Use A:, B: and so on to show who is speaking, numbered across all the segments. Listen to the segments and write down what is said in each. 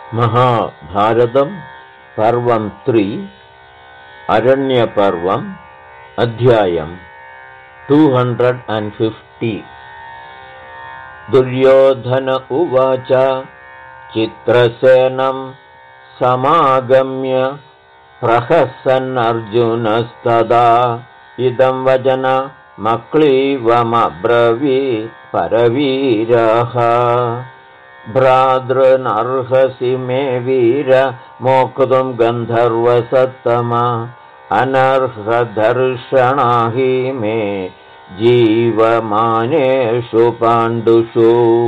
A: महाभारतं पर्वं 3 अरण्यपर्वम् अध्यायं 250 दुर्योधन उवाच चित्रसेनं समागम्य प्रहसन्नर्जुनस्तदा इदं वचनमक्लीवमब्रवीत् परवीरः भ्रातृनर्हसि मे वीर मोक्तुं गन्धर्वसत्तमा अनर्हदर्शना हि मे जीवमानेषु पाण्डुषु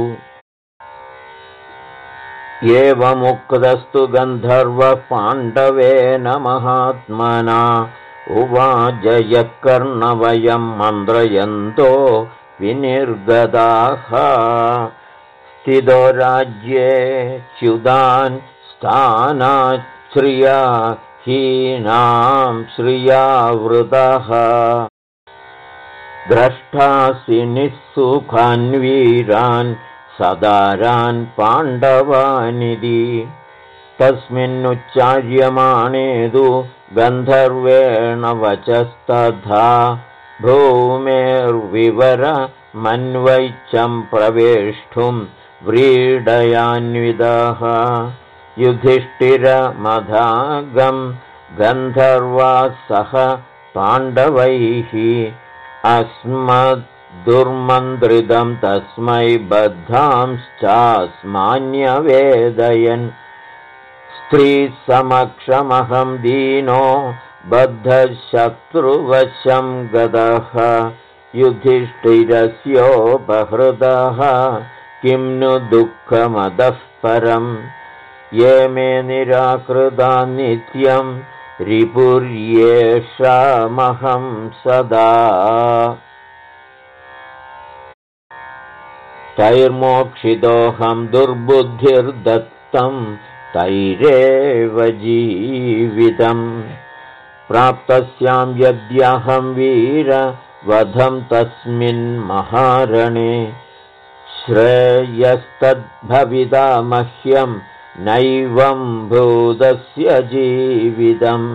A: एवमुक्तस्तु गन्धर्वः पाण्डवेन महात्मना उवाच यः कर्णवयं मन्त्रयन्तो विनिर्गताः स्थितो राज्ये च्युतान् स्थानात् श्रिया हीनां श्रियावृतः द्रष्टासि निःसुखान् वीरान् सदारान् पाण्डवानिति तस्मिन्नुच्चार्यमाणे तु गन्धर्वेण वचस्तथा भूमेर्विवरमन्वैच्छं प्रवेष्टुं व्रीडयान्वितः युधिष्ठिरमधागं गन्धर्वाः सह पाण्डवैः अस्मद्दुर्मन्त्रितं तस्मै बद्धांश्चास्मान्यवेदयन् स्त्रीसमक्षमहं दीनो बद्धशत्रुवशं गतः युधिष्ठिरस्योपहृतः किं नु दुःखमदः परम् ये मे निराकृता नित्यं रिपुर्येषामहं सदा तैर्मोक्षितोऽहं दुर्बुद्धिर्दत्तं तैरेव जीवितं प्राप्तस्यां यद्यहं वीरवधं तस्मिन् महारणे श्रेयस्तद्भविता मह्यं नैवं भूतस्य जीवितम्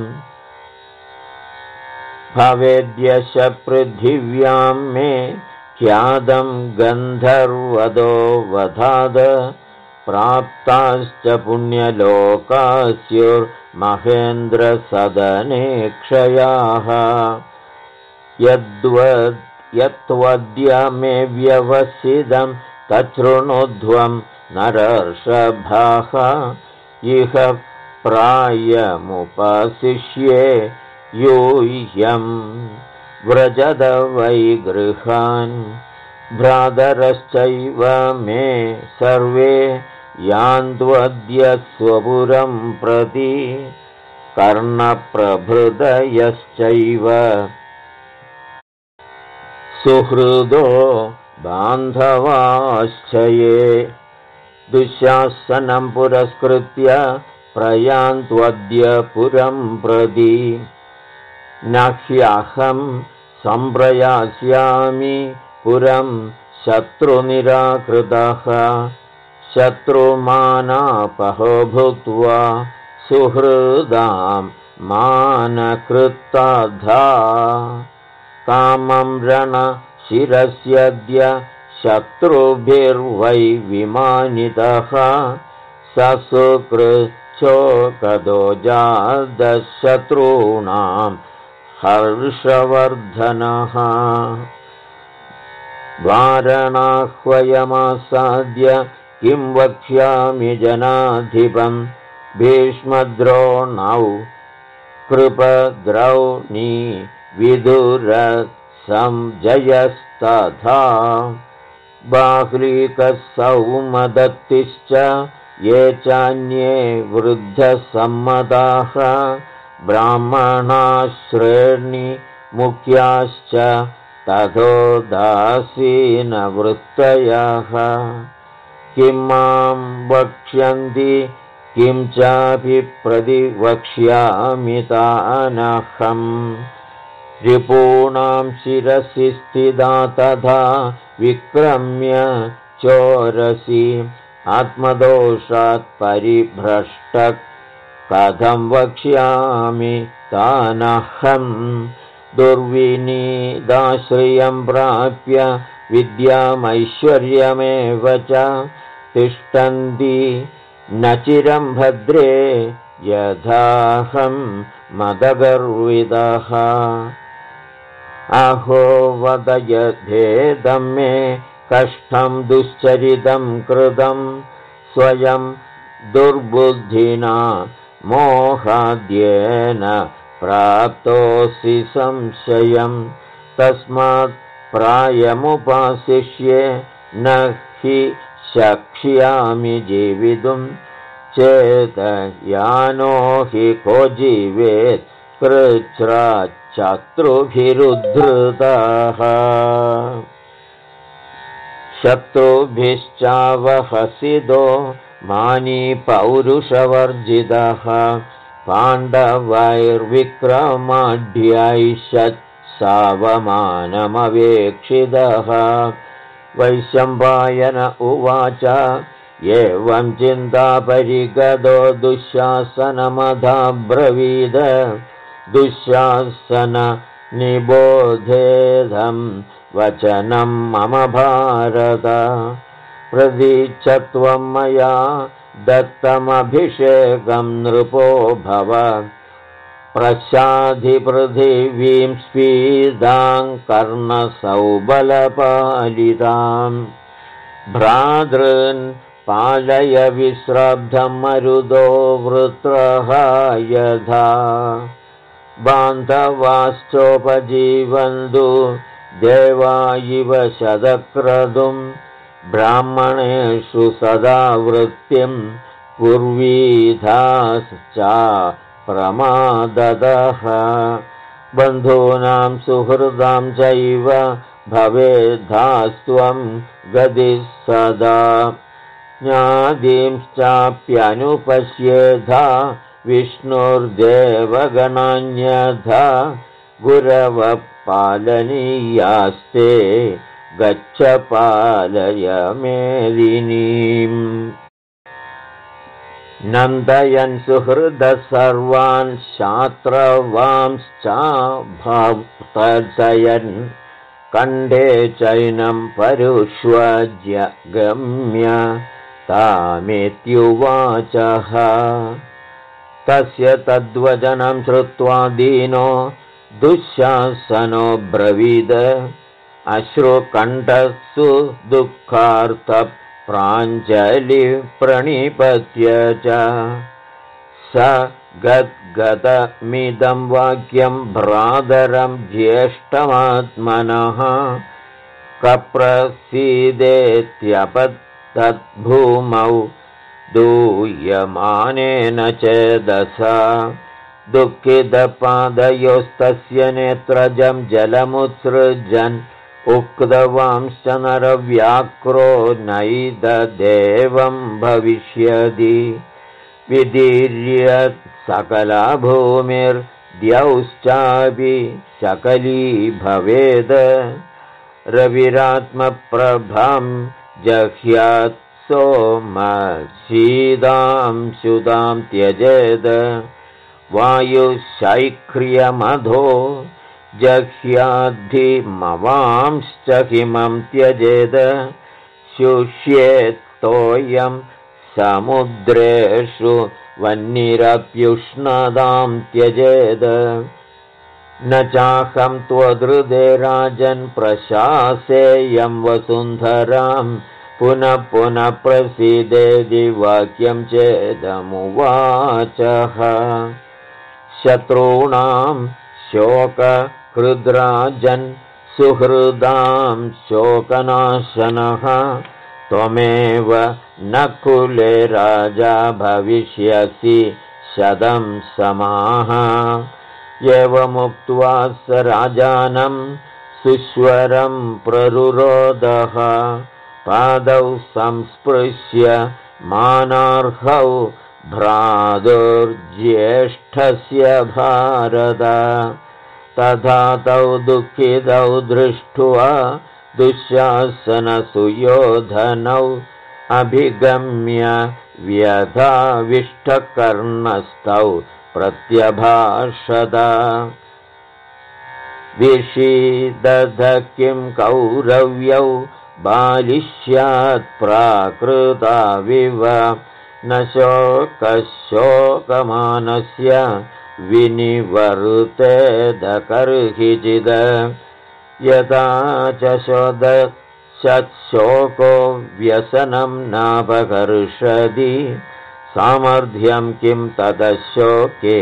A: भवेद्यश पृथिव्यां मे ख्यातं गन्धर्वदो वधाद प्राप्ताश्च पुण्यलोकास्युर्महेन्द्रसदने क्षयाः यत्त्वद्य मे व्यवसितं तच्छृणुध्वं नरर्षभाः इह प्रायमुपशिष्ये यूह्यं व्रजद वै गृहान् भ्रातरश्चैव मे सर्वे यान्त्वद्य स्वपुरं प्रति कर्णप्रभृतयश्चैव सुहृदो बान्धवाश्च ये दुःशासनं पुरस्कृत्य प्रयान्त्वद्य पुरं प्रति न ह्यहं सम्प्रयास्यामि पुरं शत्रुनिराकृतः शत्रुमानापहो भूत्वा सुहृदां मानकृत्तधा कामं रणशिरस्यद्य शत्रुभिर्वै विमानितः स सुकृच्छोकदो जातशत्रूणां हर्षवर्धनः वारणाह्वयमासाद्य किं वक्ष्यामि जनाधिपं भीष्मद्रोणौ कृपद्रौणी विदुरसंजयस्तथा बाह्लीकसौमदत्तिश्च ये चान्ये वृद्धसम्मताः ब्राह्मणाश्रेणी मुख्याश्च तथोदासीनवृत्तयः किं मां वक्ष्यन्ति किं चापि प्रतिवक्ष्यामि तानहम् रिपूणां शिरसि स्थिता तथा विक्रम्य चोरसि आत्मदोषात् परिभ्रष्टः कथं वक्ष्यामि तानहं दुर्विनीदाश्रयं प्राप्य विद्यामैश्वर्यमेव च तिष्ठन्ति न चिरं भद्रे यथाहं मदगर्वितः अहो वदयधेदं मे कष्टं दुश्चरितं कृतं स्वयं दुर्बुद्धिना मोहाद्येन प्राप्तोऽसि संशयं तस्मात् प्रायमुपासिष्ये न हि शक्ष्यामि जीवितुं चेतयानो हि को जीवेत् कृच्छ्राच्छत्रुभिरुद्धृतः शत्रुभिश्चावहसितो मानी पौरुषवर्जितः पाण्डवैर्विक्रमाढ्यैषत् सावमानमवेक्षितः वैशम्पायन उवाच एवं चिन्तापरिगतो दुःशासनमधाब्रवीद दुःशासन निबोधेदं वचनं मम भारत प्रतीच्छत्वं मया दत्तमभिषेकं नृपो भव प्रशाधिपृथिवीं स्फीदां कर्णसौबलपालितां भ्रातॄन् पालय विश्रब्धं मरुदो वृत्रः यथा बान्धवाश्चोपजीवन्तु देवा इव शतक्रतुं ब्राह्मणेषु सदा वृत्तिं कुर्वीधाश्च प्रमादतः बन्धूनां सुहृदां चैव भवेद्धास्त्वं गतिः सदा ज्ञातींश्चाप्यनुपश्येधा विष्णुर्देवगणान्यथा गुरवः पालनीयास्ते गच्छ पालय मेदिनीम् नन्दयन् सुहृदः सर्वान् शात्रवांश्चाभक्तयन् कण्ठे चैनं परुष्वज्य गम्य तामित्युवाचः तस्य तद्वचनं श्रुत्वा दीनो दुःशासनो ब्रवीद अश्रुकण्ठस्सु दुःखार्तः प्राञ्जलिप्रणिपत्य च स गद्गदमिदं वाक्यं भ्रातरं ज्येष्ठमात्मनः कप्रसीदेत्यपतद्भूमौ दूयमानेन चेदसा दुःखितपादयोस्तस्य नेत्रजं जलमुत्सृजन् उक्तवांश्च नरव्याक्रो नैददेवं भविष्यति विदीर्य सकला भूमिर्द्यौश्चापि सकली भवेद रविरात्मप्रभां जह्यात् सोमशीदां शुदां त्यजेद वायुशैख्र्यमधो जह्याद्धिमवांश्च हिमं त्यजेद शुष्येत्तोयं समुद्रेषु वह्निरप्युष्णतां त्यजेद न चाहं त्वदृदे राजन् प्रशासेयं वसुन्धरां पुनः पुनः प्रसीदेति वाक्यं चेदमुवाचः शत्रूणां शोककृद्राजन् सुहृदां शोकनाशनः त्वमेव न कुले राजा भविष्यसि शतं समाः एवमुक्त्वा स राजानं सुस्वरं प्ररुरोदः पादौ संस्पृश्य मानार्हौ भ्रातुर्ज्येष्ठस्य भारत तथा तौ दुःखितौ दृष्ट्वा दुःशासनसुयोधनौ अभिगम्य व्यधाविष्टकर्णस्थौ प्रत्यभाषत विषीदध किं कौरव्यौ बालिष्यात् प्राकृताविव न शोकशोकमानस्य विनिवर्तेदकर्हिचिद यथा च शोको व्यसनं नापकर्षति सामर्थ्यं किं ततः शोके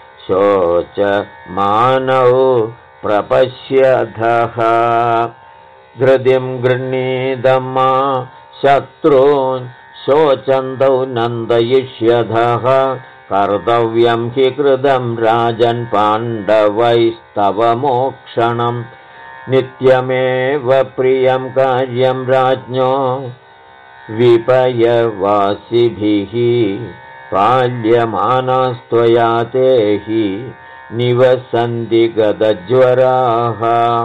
A: शोचमानौ प्रपश्यतः धृतिं गृह्णीदमा शत्रून् शोचन्तौ नन्दयिष्यतः कर्तव्यं हि कृतं राजन् पाण्डवैस्तव मोक्षणम् नित्यमेव प्रियं कार्यं राज्ञो विपयवासिभिः पाल्यमानास्त्वया ते हि निवसन्ति गतज्वराः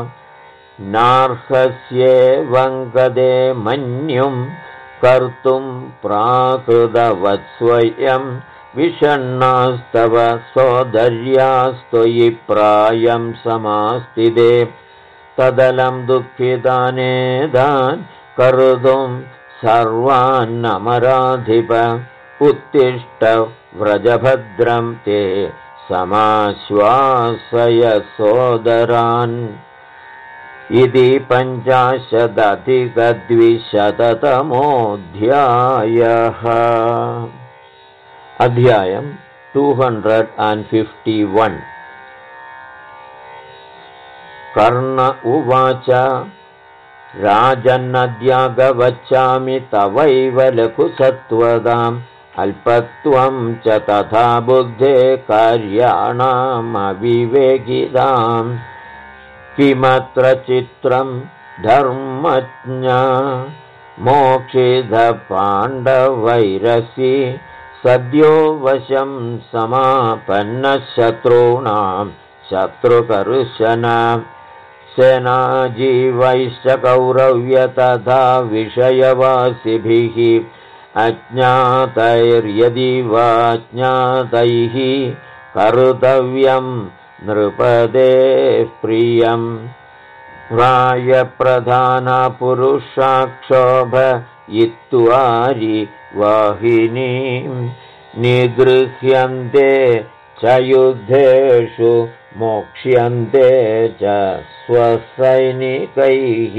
A: नार्हस्येवं गदे मन्युं कर्तुं प्राकृतवत्स्वयं विषण्णास्तव सोदर्यास्त्वयि प्रायं समास्तिते तदलं दुःखितानेदान् कर्तुं सर्वान्नमराधिप उत्तिष्ठ व्रजभद्रं ते समाश्वासय सोदरान् इति 50-अधिक-200तमोऽध्यायः अध्यायं 251 कर्ण उवाच राजन्नद्यागवच्चामि तवैव लघुसत्त्वदाम् अल्पत्वं च तथा बुद्धे कार्याणामविवेकिताम् किमत्र चित्रं धर्मज्ञा मोक्षितपाण्डवैरसि सद्यो वशं समापन्नशत्रूणां शत्रुकर्शन सेनाजीवैश्च कौरव्य तथा विषयवासिभिः अज्ञातैर्यदि वा ज्ञातैः कर्तव्यं नृपतेः प्रियम् प्रायप्रधानपुरुषाक्षोभयित्वारि वाहिनीं निगृह्यन्ते च युद्धेषु मोक्ष्यन्ते च स्वसैनिकैः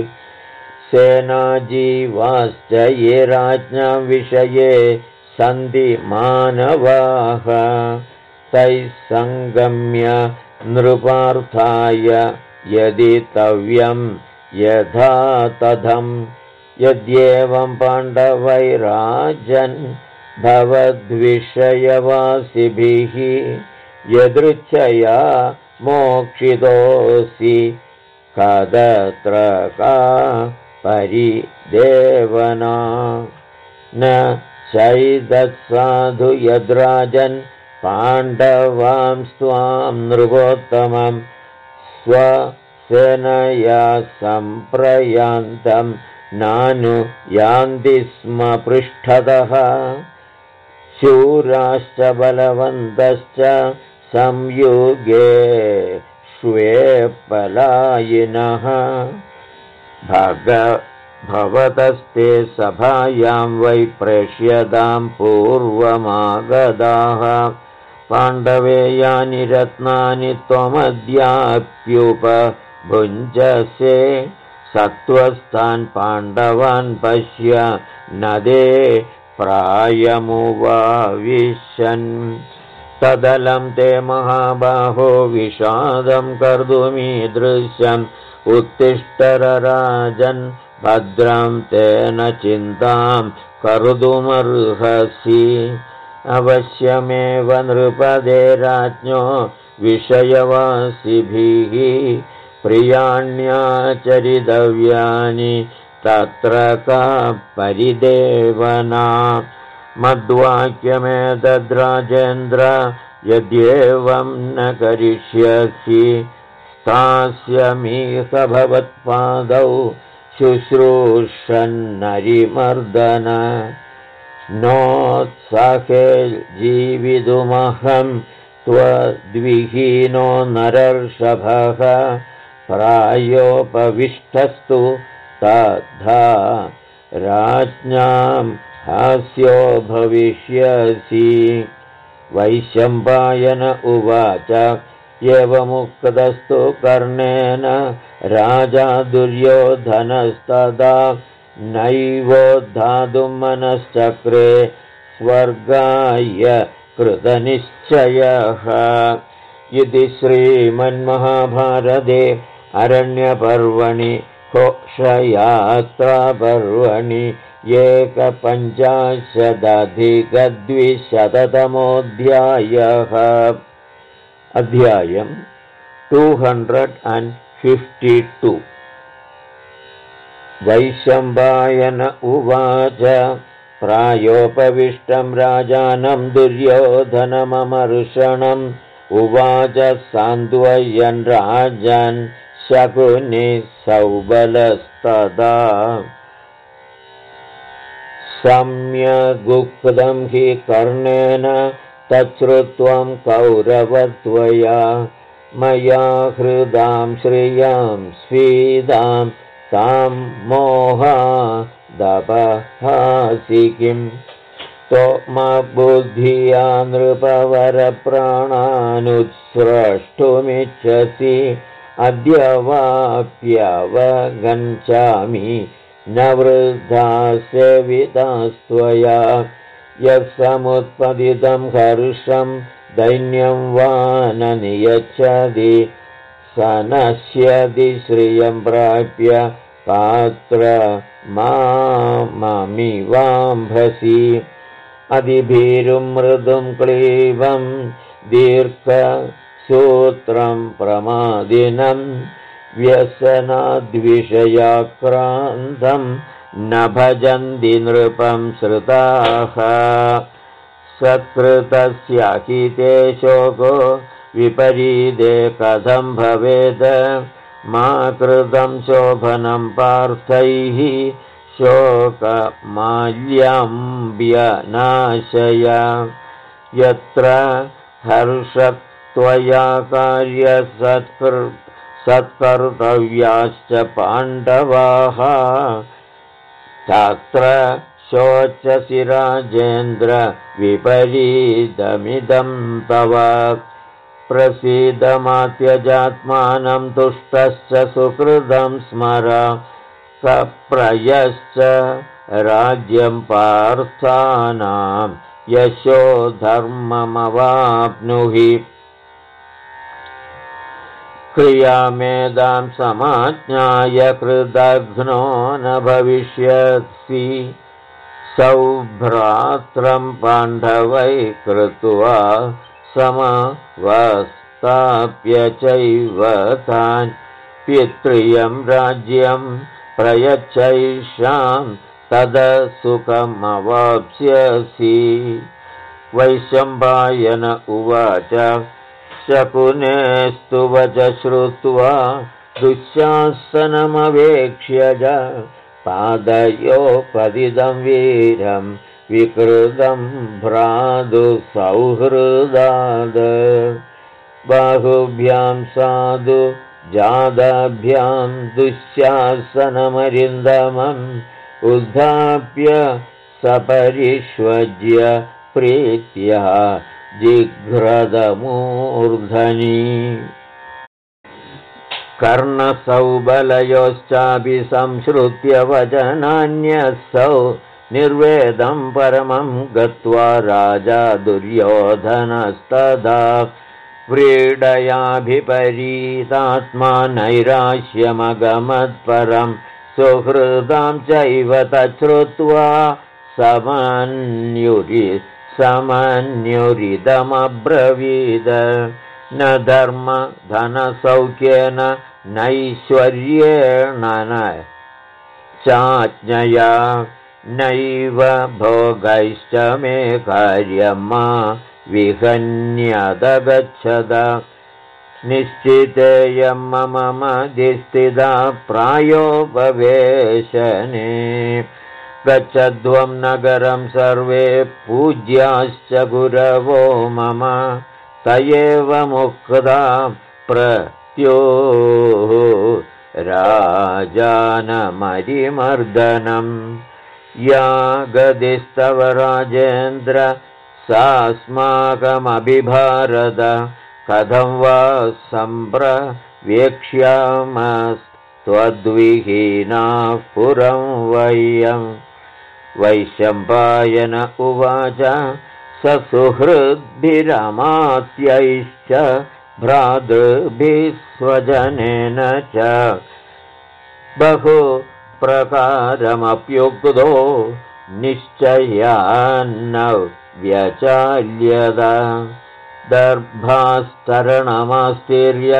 A: सेनाजीवाश्च ये राज्ञां विषये सन्ति मानवाः तैः सङ्गम्य नृपार्थाय यदि तव्यं यथा तथं यद्येवं पाण्डवैराजन् भवद्विषयवासिभिः यदृच्छया मोक्षितोऽसि कदत्र का परिदेवना न चैदत्साधु यद्राजन् पाण्डवांस्त्वां नृपोत्तमं स्वसेनया सम्प्रयान्तं नानुयान्ति स्म पृष्ठतः शूराश्च बलवन्तश्च संयुगे श्वेपलायिनः भवतस्ते सभायां वै प्रेष्यतां पूर्वमागताः पाण्डवे यानि रत्नानि त्वमद्याप्युपभुञ्जसे सत्त्वस्थान् पाण्डवान् पश्य नदे प्रायमुवाविशन् तदलं ते महाबाहो विषादं कर्तुमीदृशम् उत्तिष्ठरराजन् भद्रं तेन चिन्तां कर्तुमर्हसि अवश्यमेव नृपदे राज्ञो विषयवासिभिः प्रियाण्याचरितव्यानि तत्र का परिदेवना मद्वाक्यमेतद्राजेन्द्र यद्येवं न करिष्यसि स्थास्यमीह भवत्पादौ शुश्रूषन्नरिमर्दन नोत्साहे जीवितुमहं त्वद्विहीनो नरर्षभः प्रायोपविष्टस्तु तथा राज्ञां हास्यो भविष्यसि। वैशम्पायन उवाच एवमुक्तस्तु कर्णेन राजा दुर्योधनस्तदा नैवोद्धातुं मनश्चक्रे स्वर्गाय कृतनिश्चयः। इति श्रीमन्महाभारते अरण्यपर्वणि घोषयात्रापर्वणि 150-200तमोऽध्यायः। अध्यायम् 252। वैशम्पायन उवाच प्रायोपविष्टं राजानं दुर्योधनममर्षणम् उवाच सान्त्वयन् राजन् शकुनिः सौबलस्तदा सम्यगुक्तं हि कर्णेन तच्छ्रुत्वं कौरवत्वया मया हृदां श्रियां स्फीदां तां मोहादपहासि किं त्वमबुद्धिया नृपवरप्राणानुत्स्रष्टुमिच्छसि अद्य वाप्यवगच्छामि न वृद्धा सेवितास्त्वया यः समुत्पतितं हर्षं दैन्यं वा न नियच्छति स नश्यति श्रियं प्राप्य पात्र माममिवाम्भसि अधिभीरुं मृदुं क्लीबं दीर्घसूत्रं प्रमादिनं व्यसनाद्विषयाक्रान्तं न भजन्ति नृपं श्रुताः सत्कृतस्य हिते शोको विपरीते कथं भवेत् मा कृतं शोभनं पार्थैः शोकमाल्यम्ब्यनाशय यत्र हर्षत्वया कार्यसत्कर्तव्याश्च पाण्डवाः तत्र शोचसि राजेन्द्र विपरीतमिदं तव प्रसीदमात्यजात्मानं तुष्टश्च सुकृतं स्मर कप्रयश्च राज्यं पार्थानां यशो धर्ममवाप्नुहि क्रियामेदां समाज्ञाय कृतघ्नो न भविष्यसि सौभ्रात्रं पाण्डवै कृत्वा समवस्थाप्य चैव तान् पितृयं राज्यं प्रयच्छैषां तद सुखमवाप्स्यसि। वैशम्पायन उवाच शकुनेस्तु वच श्रुत्वा दुःशासनमवेक्ष्य पादयोपदितं वीरं विकृतं भ्रातुसौहृदाद् बाहुभ्यां साधु जादाभ्यां दुःशासनमरिन्दमम् उद्धाप्य सपरिष्वज्य प्रीत्या जिघ्रदमूर्धनि कर्णसौबलयोश्चापि संश्रुत्य वचनान्यसौ निर्वेदं परमं गत्वा राजा दुर्योधनस्तदा व्रीडयाभिपरीतात्मा नैराश्यमगमत्परं सुहृदां चैव तच्छ्रुत्वा समन्युरिदमब्रवीद न धर्म धनसौख्येन नैश्वर्येण न चाज्ञया नैव भोगैश्च मे कार्यं मा विहन्यदगच्छद निश्चितेयं मम मदिस्थिता प्रायोपवेशने गच्छध्वं नगरं सर्वे पूज्याश्च गुरवो मम स एव मुक्ता प्रत्युः राजानमरिमर्दनम् या गदिस्तव राजेन्द्र सास्माकमभिभारत कथं वा सम्प्रवेक्ष्यामस्त्वद्विहीनाः पुरं वयम् वैशम्पायन उवाच ससुहृद्भिरमात्यैश्च भ्रातृभिः स्वजनेन च बहु प्रकारमप्युक्तो निश्चयान्न व्यचाल्यत दर्भास्तरणमास्तीर्य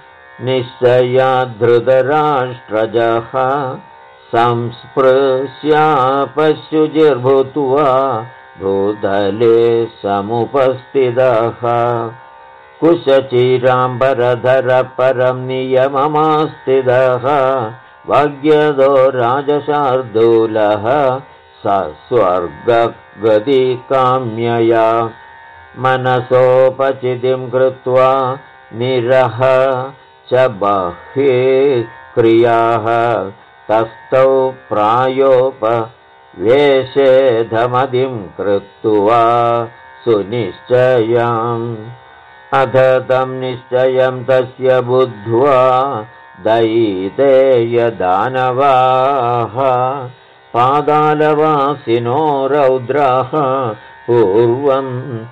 A: निश्चयाद्धृतराष्ट्रजः संस्पृश्यापशुचिर्भूत्वा भूतले समुपस्थितः कुशचिराम्बरधर परं नियममास्थितः वाग्यदो राजशार्दूलः स स्वर्गगतिकाम्यया मनसोपचितिं कृत्वा निरह च बह्वी क्रियाः तस्थौ प्रायोपवेशेधमदिं कृत्वा सुनिश्चयम् अथ तं निश्चयं तस्य बुद्ध्वा दैतेयदानवाः पादालवासिनो रौद्राः पूर्वं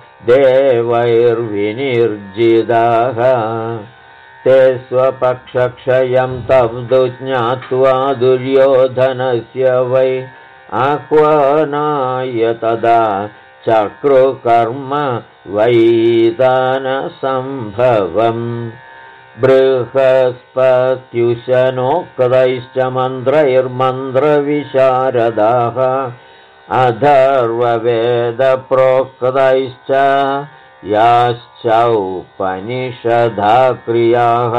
A: देवैर्विनिर्जिताः ते स्वपक्षक्षयं तब्धु ज्ञात्वा दुर्योधनस्य वै आह्वानाय तदा चक्रुकर्म वैतानसम्भवम् बृहस्पत्युशनोक्तैश्च मन्त्रैर्मन्त्रविशारदाः अथर्ववेदप्रोक्तैश्च याश्चौपनिषदा क्रियाः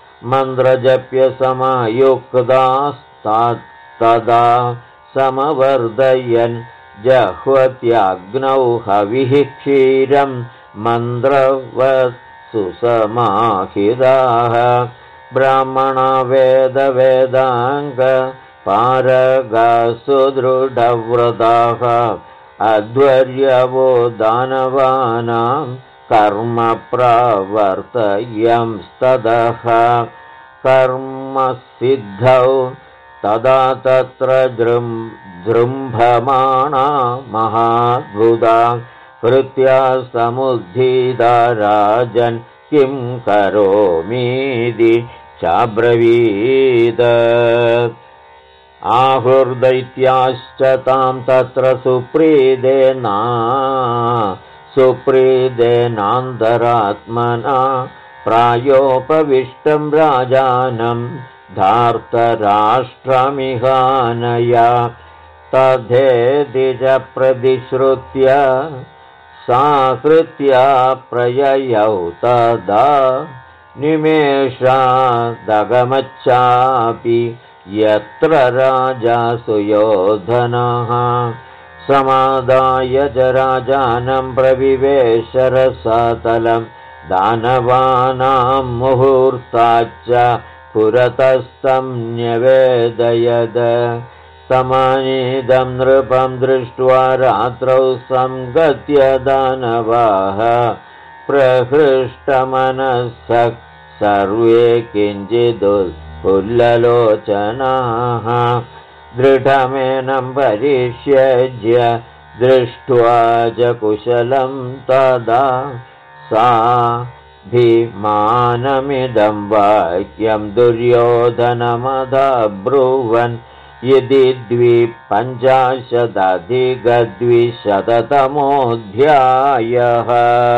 A: मन्त्रजप्यसमयुक्तास्तदा समवर्धयन् जह्वत्याग्नौ हविः क्षीरं मन्त्रवत् सुसमाहिताः ब्राह्मणा वेदवेदाङ्ग पारगासुदृढव्रताः अध्वर्यवो दानवानां कर्म प्रावर्तयंस्ततः कर्मसिद्धौ तदा तत्र जृम्भमाणा महाद्भुता कृत्या समुद्धिता राजन् किं करोमीति चाब्रवीत् आहुर्दैत्याश्च तां तत्र सुप्रीदेनान्तरात्मना प्रायोपविष्टं राजानं धार्तराष्ट्रमिहानया तथेति च प्रतिश्रुत्य साकृत्या प्रययौ तदा निमेषादगमच्चापि यत्र राजा सुयोधनः समादाय च राजानं प्रविवेशरसातलं दानवानां मुहूर्ताच्च पुरतस्तं न्यवेदयद समानीदं नृपं दृष्ट्वा रात्रौ संगत्य दानवाः प्रहृष्टमनसः सर्वे किञ्चिदुत्फुल्ललोचनाः दृढमेनं परिष्यज्य दृष्ट्वा च कुशलं तदा साभिमानमिदं वाक्यं दुर्योधनमदब्रुवन् यदि 250-200तमोऽध्यायः।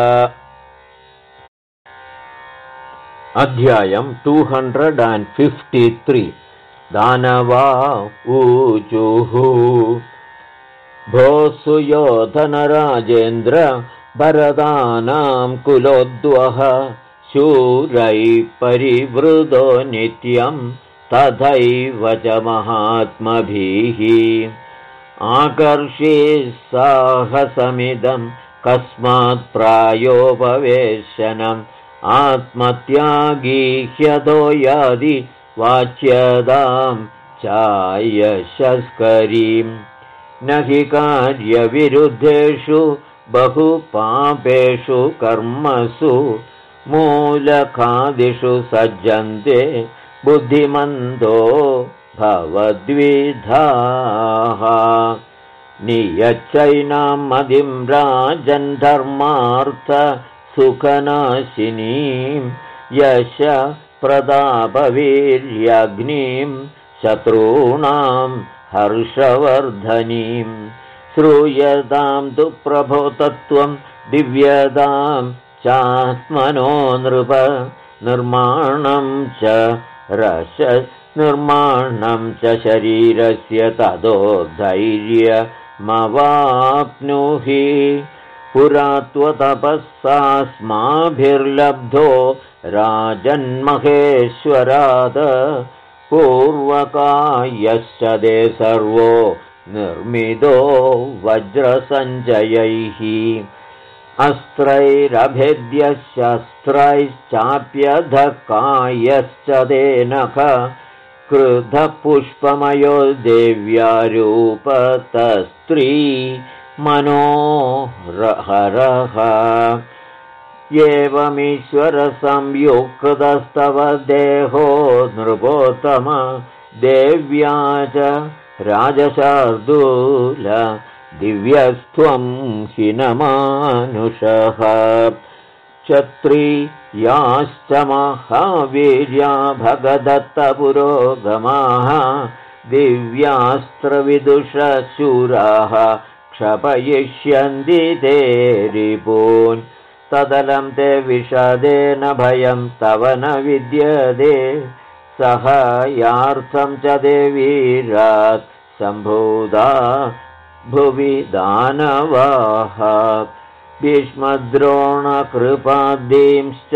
A: अध्यायं 253 दानवा ऊचुः भो सुयोधनराजेन्द्र भरतानां कुलोद्वः शूरैः परिवृतो नित्यं तथैव च महात्मभिः आकर्षे साहसमिदं कस्मात् प्रायोपवेशनम् आत्मत्यागी ह्यधो यादि वाच्यतां चायशस्करीं न हि कार्यविरुद्धेषु बहुपापेषु कर्मसु मूलकादिषु सज्जन्ते बुद्धिमन्दो भवद्विधाः नियच्चैनां मदिं राजन् धर्मार्थ सुखनाशिनीं यश प्रतापवीर्यग्निं शत्रूणां हर्षवर्धनीं श्रूयतां तु प्रभो तत्त्वं दिव्यतां चात्मनो नृप निर्माणं च रसनिर्माणं च शरीरस्य ततो धैर्यमवाप्नुहि पुरा त्वतपःसास्माभिर्लब्धो राजन्महेश्वरात् पूर्वकायश्च ते सर्वो निर्मितो वज्रसञ्जयैः अस्त्रैरभेद्य शस्त्रैश्चाप्यधकायश्च ते नख क्रुधपुष्पमयो देव्यारूपतस्त्री मनोहरः एवमीश्वरसंयुक्तस्तव देहो नृपोत्तम देव्या च राजशार्दूल दिव्यस्त्वं हिनमानुषः क्षत्रियाश्च महावीर्या भगदत्तपुरोगमाः दिव्यास्त्रविदुषशूराः क्षपयिष्यन्ति ते रिपून् तदलं ते विषदेन भयं तव न विद्यते सहायार्थं च ते वीरात् सम्भूता भुवि दानवाः भीष्मद्रोणकृपादींश्च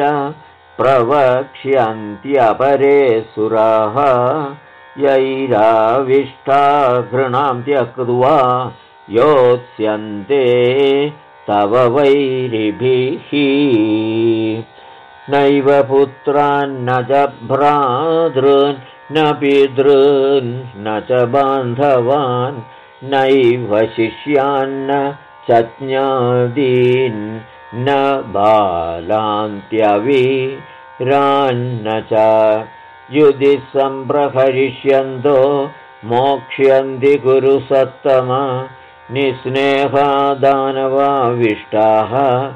A: प्रवक्ष्यन्त्यपरे सुराः यैराविष्टा घृणां त्यक्त्वा योत्स्यन्ते तव वैरिभिः नैव पुत्रान्न च भ्रातॄन् न पितॄन् न च बान्धवान् नैव शिष्यान्न च ज्ञातीन् न बालान्त्यवीरान्न च युधि सम्प्रहरिष्यन्तो मोक्ष्यन्ति कुरु सत्तम निस्नेहादानवाविष्टाः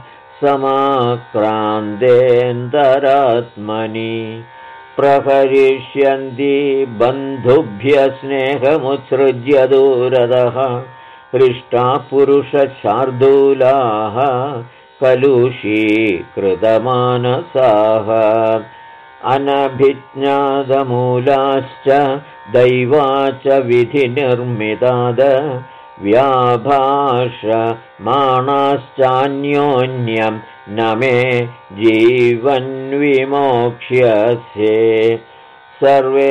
A: समाक्रान्तेऽन्तरात्मनि प्रहरिष्यन्ति बन्धुभ्यः स्नेहमुत्सृज्य दूरतः हृष्टा पुरुषशार्दूलाः कलुषीकृतमानसाः अनभिज्ञातमूलाश्च दैवाच विधिनिर्मिताद व्याभाषमाणाश्चान्योन्यं न मे जीवन्विमोक्ष्यसे सर्वे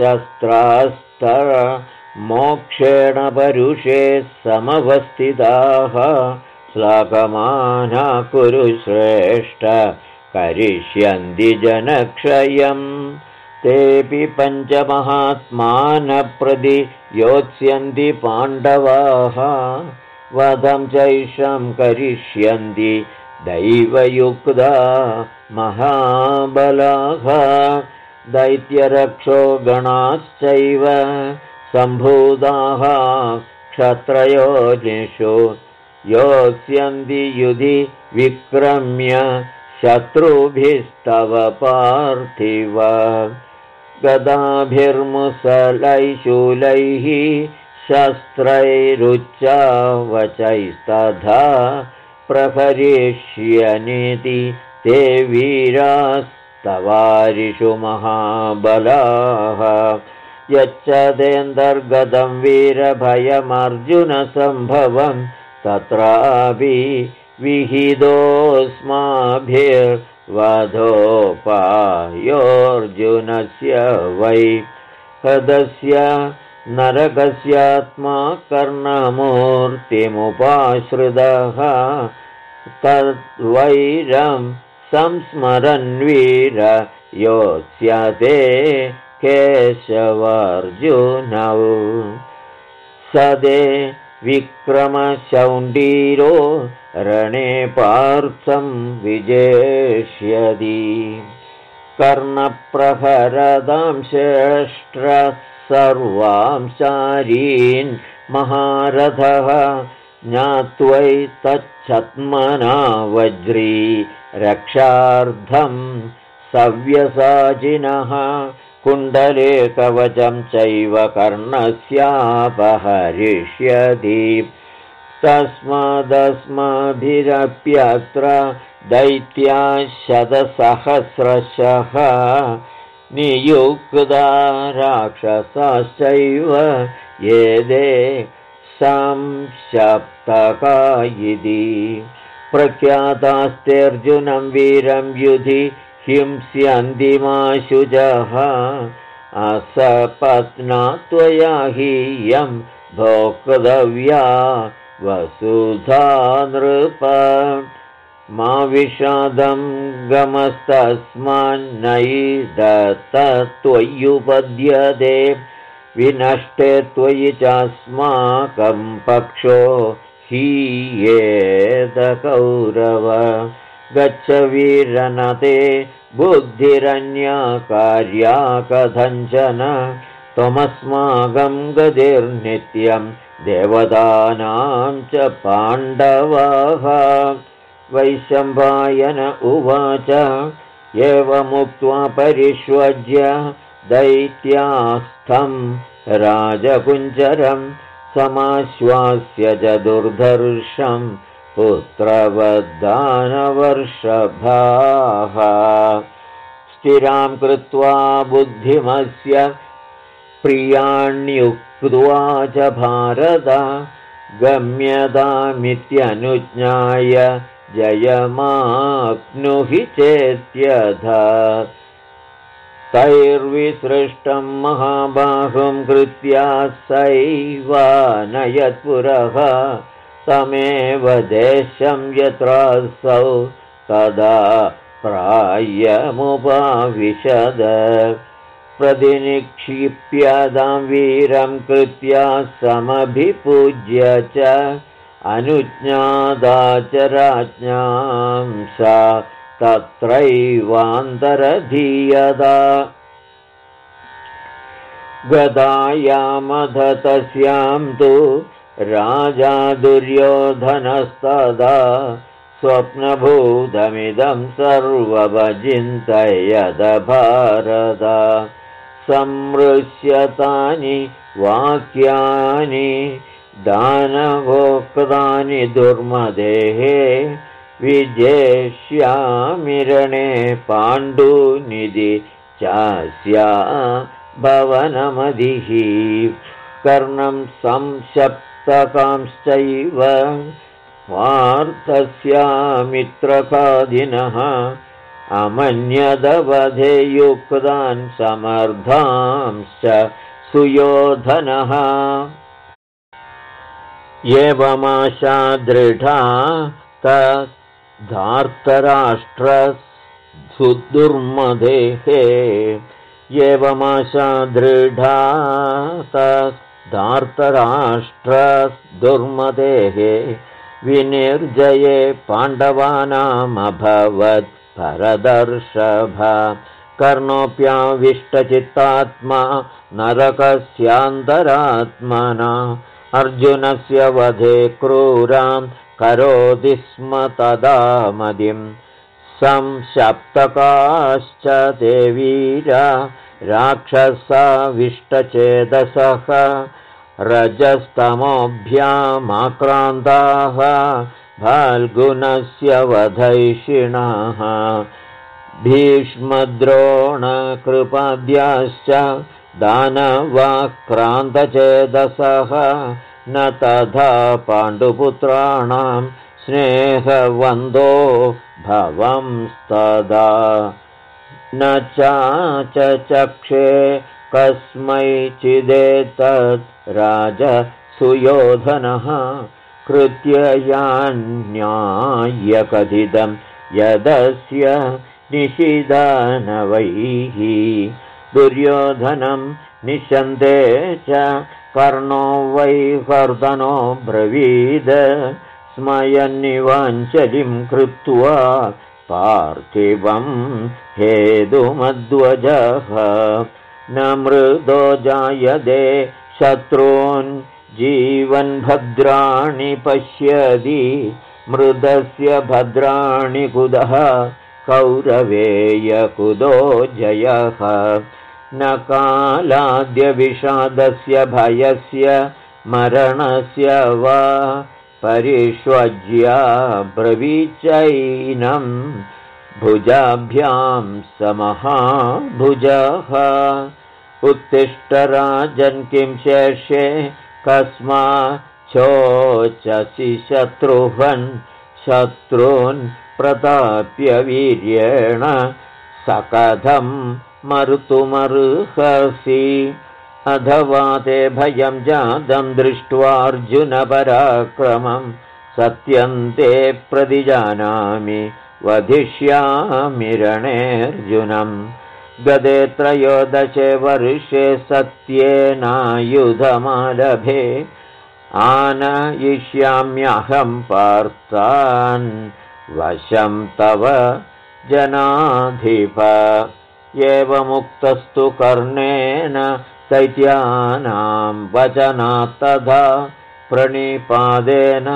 A: शस्त्रास्त्रमोक्षेण परुषे समवस्थिताः श्लाघमाना कुरु श्रेष्ठ करिष्यन्ति जनक्षयम् तेऽपि पञ्चमहात्मानः प्रति योत्स्यन्ति पाण्डवाः वधं चैषां करिष्यन्ति दैवयुक्ता महाबलाः दैत्यरक्षो गणाश्चैव सम्भूताः क्षत्रयोनिषु योत्स्यन्ति युधि विक्रम्य शत्रुभिस्तव पार्थिव गदाभिर्मुसलैः शूलैः शस्त्रैरुच्चावचैस्तथा प्रहरिष्यन्ति ते वीरास्तवारिषु महाबलाः यच्च तेऽन्तर्गतं वीरभयमर्जुनसम्भवं तत्रापि विहितोऽस्माभिर् वधोपायोऽर्जुनस्य वै हृदस्य नरकस्यात्मा कर्णमूर्तिमुपाश्रितः तद्वैरं संस्मरन्वीर योत्स्यते केशवार्जुनौ सदे विक्रमशौण्डीरो रणे पार्थं विजेष्यति कर्णप्रहरदां श्रेष्ठः सर्वां शारीन् महारथः ज्ञात्वैतच्छत्मना वज्री रक्षार्थं सव्यसाचिनः कुण्डले कवचं चैव कर्णस्यापहरिष्यति तस्मादस्माभिरप्यत्र दैत्याः शतसहस्रशः नियुक्ता राक्षसाश्चैव येदे संशप्तका इति प्रख्यातास्तेऽर्जुनं वीरं युधि हिंस्यन्तिमाशुजः असपत्ना त्वया हीयं भोक्तव्या वसुधा नृप मा विषादं गमस्तस्मान्नैदत्तत्वय्युपद्यते विनष्टे त्वयि चास्माकं पक्षो हीयेदकौरव गच्छ वीरनते बुद्धिरन्या कार्या कथञ्चन त्वमस्माकं गतिर्नित्यं देवतानां च पाण्डवाः वैशम्पायन उवाच एवमुक्त्वा परिष्वज्य दैत्यास्थं राजकुञ्जरं समाश्वास्य च दुर्धर्षं पुत्रवद्दानवर्षभाः स्थिरां कृत्वा बुद्धिमस्य प्रियाण्युक्त्वा च भारत गम्यतामित्यनुज्ञाय जयमाप्नुहि चेत्यथा तैर्विसृष्टं महाबाहुं कृत्या सैवानयत्पुरः तमेव देशं यत्रासौ तदा प्रायमुपाविशद प्रतिनिक्षिप्यदां वीरं कृत्या समभिपूज्य च अनुज्ञाता च राज्ञां सा तत्रैवान्तरधीयता गदायामध तस्यां तु राजा दुर्योधनस्तदा स्वप्नभूतमिदं सर्वमचिन्तयद भारत संमृश्यतानि वाक्यानि दानवोक्तानि दुर्मदेः विजेष्यामिरणे पाण्डुनिधि चास्या भवनमधिः कर्णं संशप्तकांश्चैव वार्तस्यामित्रकादिनः अमन्यदवधे युक्तान् समर्थांश्च सुयोधनः एवमाशा दृढा तद्धार्तराष्ट्रसुदुर्मदेः एवमाशा दृढा तद्धार्तराष्ट्रसुदुर्मदेः विनिर्जये पाण्डवानामभवत् परदर्शभ कर्णोऽप्याविष्टचित्तात्मा नरकस्यान्तरात्मना अर्जुनस्य वधे क्रूरां करोति स्म तदा मदिं संशप्तकाश्च ते वीरा राक्षसाविष्टचेतसः रजस्तमोभ्यामाक्रान्ताः फाल्गुनस्य वधैषिणः भीष्मद्रोणकृपाद्याश्च दानवाक्रान्तचेतसः न तथा पाण्डुपुत्राणां स्नेहवन्दो भवंस्तदा न चक्षे कस्मैचिदेतत् राजसुयोधनः कृत्ययान्याय्यकथितं यदस्य निषिदानवैः दुर्योधनं निषन्दे च कर्णो वै कर्दनो ब्रवीद स्मयन्निवाञ्चलिं कृत्वा पार्थिवं हेतुमध्वजः न मृदो जायते शत्रून् जीवन् भद्राणि पश्यति मृदस्य भद्राणि कुतः कौरवेयकुतो जयः न कालाद्यविषादस्य भयस्य मरणस्य वा परिष्वज्या ब्रवीचैनं भुजाभ्यां समहाभुजः उत्तिष्ठ राजन् किं शेषे कस्माच्छोचसि शत्रून् प्रताप्य वीर्येण सकथं मर्तुमर्हसि अथवा ते भयं जातं दृष्ट्वार्जुनपराक्रमं सत्यं ते प्रतिजानामि वधिष्यामि रणेऽर्जुनं गते त्रयोदशे वर्षे सत्येनायुधमालभे आनयिष्याम्यहं पार्थान् वशं तव जनाधिप एवमुक्तस्तु कर्णेन दैत्यानां वचनात् तथा प्रणिपादेन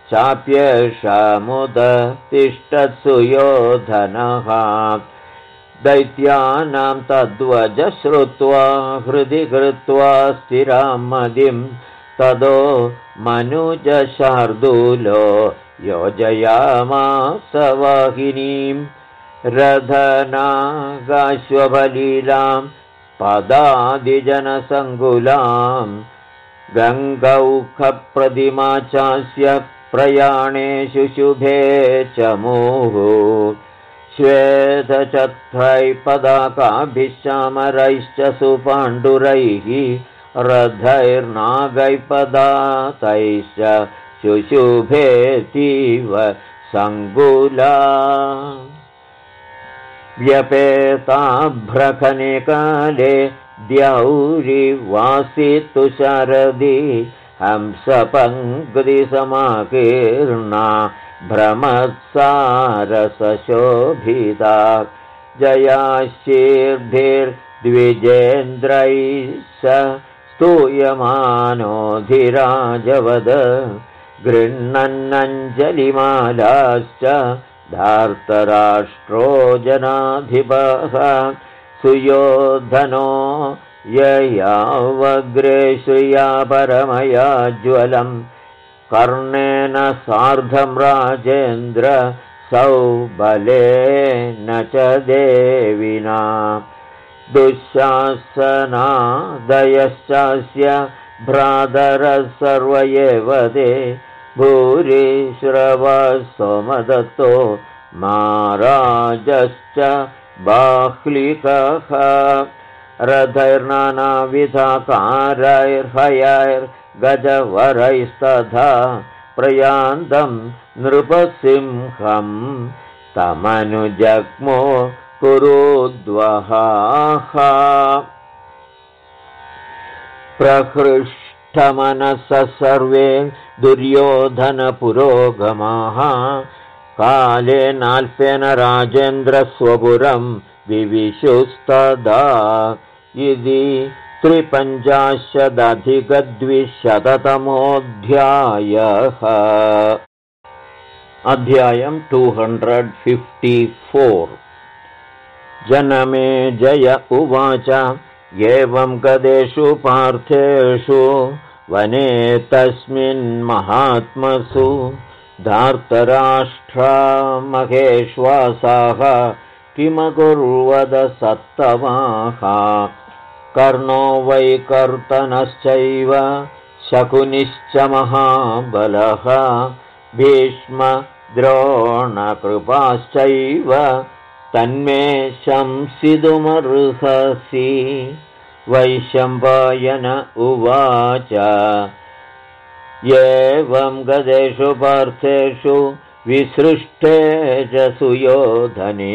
A: चाप्येषमुदतिष्ठत्सुयोधनः दैत्यानां तद्वच श्रुत्वा हृदि कृत्वा स्थिरां मदिं ततो मनुजशार्दूलो योजयामास वाहिनीं रथनागाश्वबलीलां पदादिजनसङ्कुलां गङ्गौखप्रतिमा चास्य प्रयाणेषु शुभे च मुहुः श्वेतचत्रैः पदाकाभिः चामरैश्च सुपाण्डुरैः रथैर्नागैः पदातैश्च शुशुभेतीव सङ्कुला व्यपेताभ्रखने काले द्यौरिवासितु शरदि हंसपङ्क्तिसमाकीर्णा भ्रमत्सारसशोभिता जयाशीर्भिर्द्विजेन्द्रैः स स्तूयमानोऽधिराजवद गृह्णन्नञ्जलिमालाश्च धार्तराष्ट्रो जनाधिपः सुयोधनो ययावग्रे श्रिया परमया ज्वलम् कर्णेन सार्धं राजेन्द्र सौबलेन च देविना दुःशासनादयश्चास्य भ्रातरः सर्व एव ते भूरि श्रवसोमदत्तो महाराजश्च बाह्लिकः रथैर्नानाविधाकारैर्हयैर्गजवरैस्तथा प्रयान्तं नृपसिंहं तमनुजग्मो कुरुद्वहाः प्रहृष्टमनसः सर्वे दुर्योधनपुरोगमाः कालेनाल्पेन राजेन्द्रस्वपुरं विविशुस्तदा इति 350-254 अध्यायं 254 जनमेजय उवाच एवं गदेषु पार्थेषु वने तस्मिन् महात्मसु धार्तराष्ट्रा महेश्वासाः किमकुर्वद सत्तमाः कर्णो वै कर्तनश्चैव शकुनिश्च महाबलः भीष्म द्रोणकृपाश्चैव तन्मे शंसितुमर्हसि। वैशम्पायन उवाच एवं गदेषु पार्थेषु विसृष्टे च सुयोधने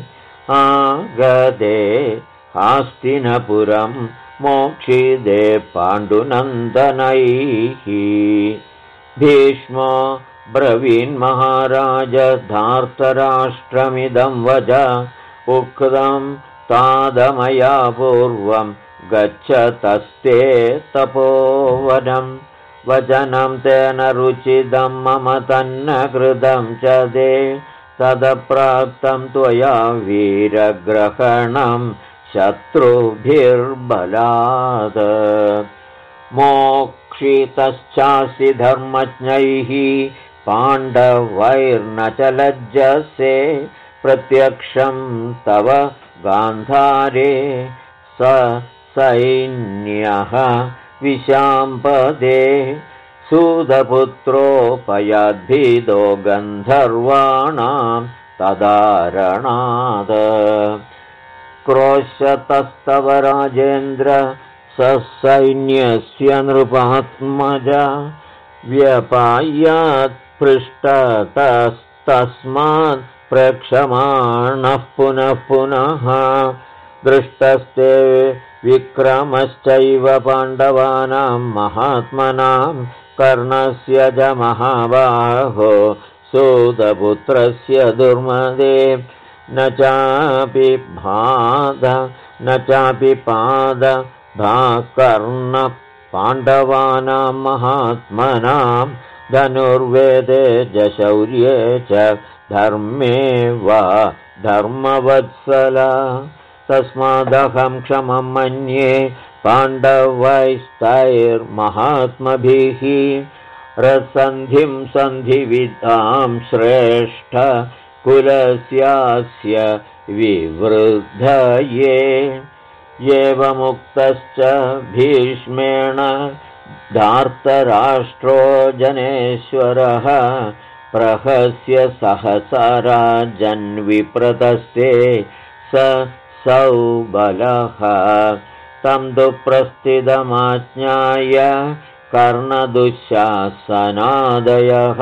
A: आगदे हास्तिनपुरं मोक्षिदे पाण्डुनन्दनैः। भीष्मो ब्रवीन्महाराज धार्तराष्ट्रमिदं वच उक्तं तादमया पूर्वं गच्छतस्ते तपोवनं। वचनं तेन रुचिदं मम तन्न कृतं च ते तदप्राप्तं त्वया वीरग्रहणं शत्रुभिर्बलात्। मोक्षितश्चासि धर्मज्ञैः पाण्डवैर्न च लज्जसे प्रत्यक्षं तव गान्धारे सैन्यः विशाम्पदे सूतपुत्रोपयाद्भीतो गन्धर्वाणां तदारणात्। क्रोशतस्तव राजेन्द्र ससैन्यस्य नृपात्मज व्यपायात् पृष्ठतस्तस्मात् प्रेक्षमाणः पुनः पुनः। दृष्टस्ते विक्रमश्चैव पाण्डवानां महात्मनां कर्णस्य च महाबाहो सूतपुत्रस्य दुर्मदे। न चापि पाद भाकर्ण पाण्डवानां महात्मनां धनुर्वेदे च शौर्ये च धर्मे वा धर्मवत्सला। तस्मादहं क्षमं मन्ये पाण्डवैस्तैर्महात्मभिः रसन्धिं सन्धिविदां श्रेष्ठ कुलस्यास्य विवृद्धये। एवमुक्तश्च भीष्मेण धार्तराष्ट्रो जनेश्वरः प्रहस्य सहसा राजन्विप्रतस्ते स सौबलः। तं दुःप्रस्थितमाज्ञाय कर्णदुःशासनादयः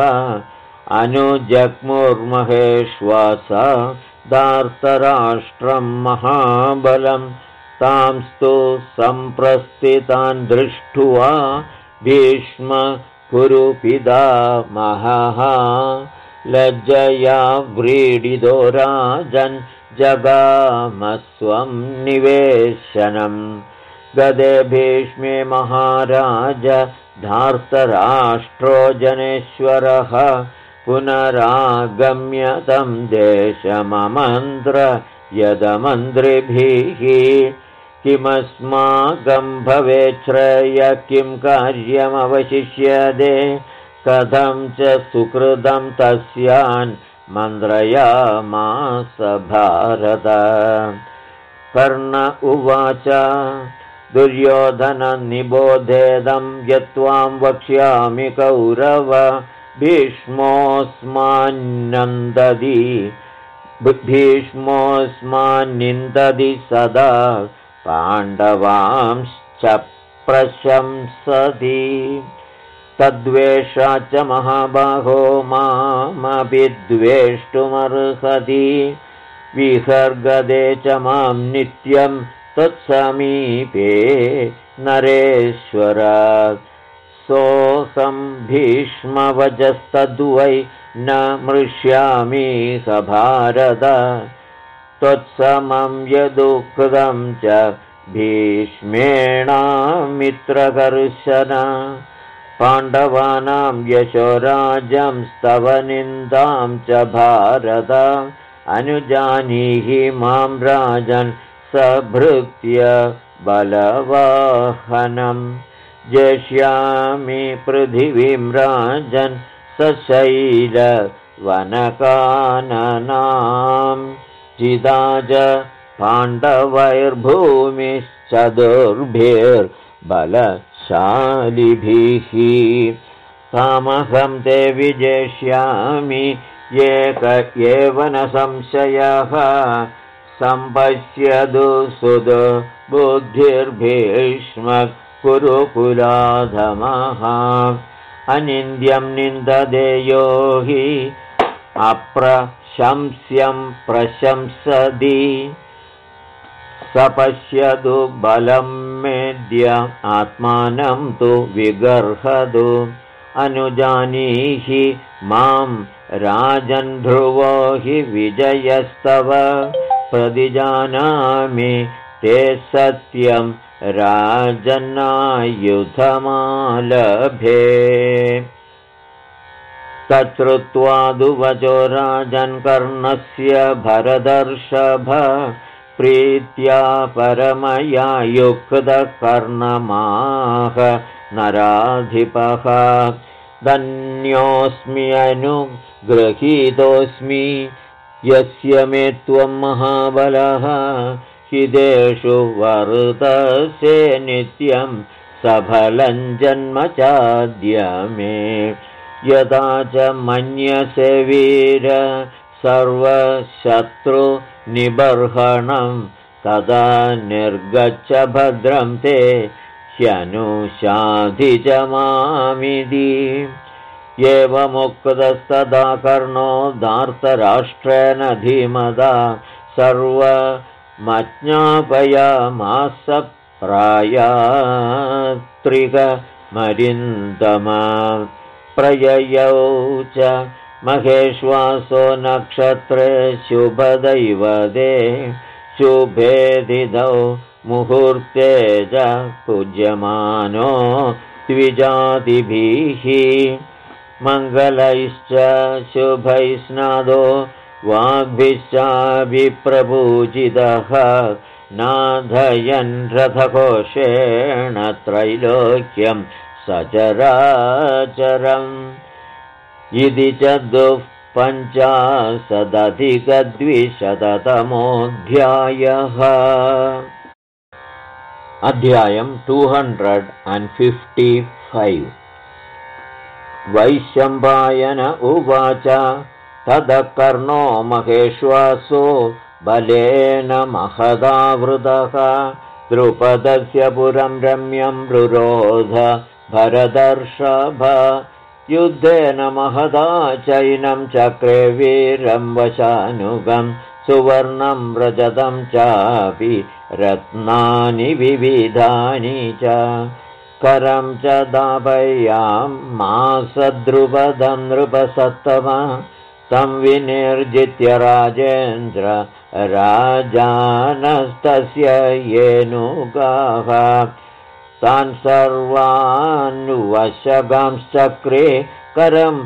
A: अनुजग्मुर्महेश्वास धार्तराष्ट्रं महाबलं। तांस्तु सम्प्रस्थितान् दृष्ट्वा भीष्म कुरुपितामहः लज्जया व्रीडितो राजन् जगामस्वं निवेशनम्। गदे भीष्मे महाराज धार्तराष्ट्रो जनेश्वरः पुनरागम्य तं देशममन्त्र यदमन्त्रिभिः। किमस्माकं भवेच्छ्रेय किं कार्यमवशिष्यते कथं च सुकृतं तस्यान् मन्त्रयामास भारत। कर्ण उवाच दुर्योधननिबोधेदं यत्त्वां वक्ष्यामि कौरव। भीष्मोऽस्मान्निन्दति सदा पाण्डवांश्च प्रशंसति। तद्वेषा च महाबाहो मामपि द्वेष्टुमर्हति। विसर्गदे च मां नित्यं तत्समीपे नरेश्वर। सोऽहं भीष्मवचस्तद्वै न मृष्यामि स भारत। त्वत्समं यदुक्तं च भीष्मेणामित्रकर्षण। पाण्डवानां यशोराजं स्तव निन्दां च भारत। अनुजानीहि मां राजन् सभृत्य बलवाहनं। जेष्यामि पृथिवीं राजन् सशैलवनकाननां। जिता च पाण्डवैर्भूमिश्चतुर्भिर्बलशालिभिः। तामहं ते विजेष्यामि एक एव न संशयः सम्पश्यतु सुद बुद्धिर्भीष्म कुरुकुलाधमः अनिन्द्यं निन्दते यो हि अप्रशंस्यं प्रशंसति सपश्यतु बलं मेद्य आत्मानं तु विगर्हतु अनुजानीहि मां राजन् ध्रुवो हि विजयस्तव प्रतिजानामि ते सत्यं राजन्नायुधमालभे तच्छ्रुत्वादुवचो राजन् कर्णस्य भरदर्षभ प्रीत्या परमया युक्तकर्णमाह नराधिपः धन्योऽस्मि अनुगृहीतोऽस्मि यस्य मे त्वं महाबलः हिदेषु वर्तसे नित्यं सफलं जन्म चाद्य मे यदा च मन्यसे वीर सर्वशत्रुनिबर्हणं तदा निर्गच्छ भद्रं ते ह्यनुशाधि च मामिति एवमुक्तस्तदा कर्णो धार्तराष्ट्रेण धीमता सर्वमज्ञापयामास प्रायात्रिकमरिन्दमा प्रययौ च महेश्वासो नक्षत्रे शुभदैवते शुभेदिदौ मुहूर्ते च पूज्यमानो द्विजातिभिः मङ्गलैश्च शुभैस्नादो वाग्भिश्चाभिप्रपूजितः नाधयन् रथघोषेण त्रैलोक्यं सचराचरम् इति च 250 अध्यायं 255 वैशम्पायन उवाच ततः कर्णो महेश्वासो बलेन महदावृतः द्रुपदस्य पुरं रम्यं रुरोध भरदर्षभ युद्धेन महदा चैनं चक्रे वीरं वशानुगं सुवर्णं रजतं चापि रत्नानि विविधानि च करं च दापयामासद्रुपदं नृपसत्तम तं विनिर्जित्य राजेन्द्र राजानस्तस्य येनुगाः तान् सर्वान् वशगांश्चक्रे करं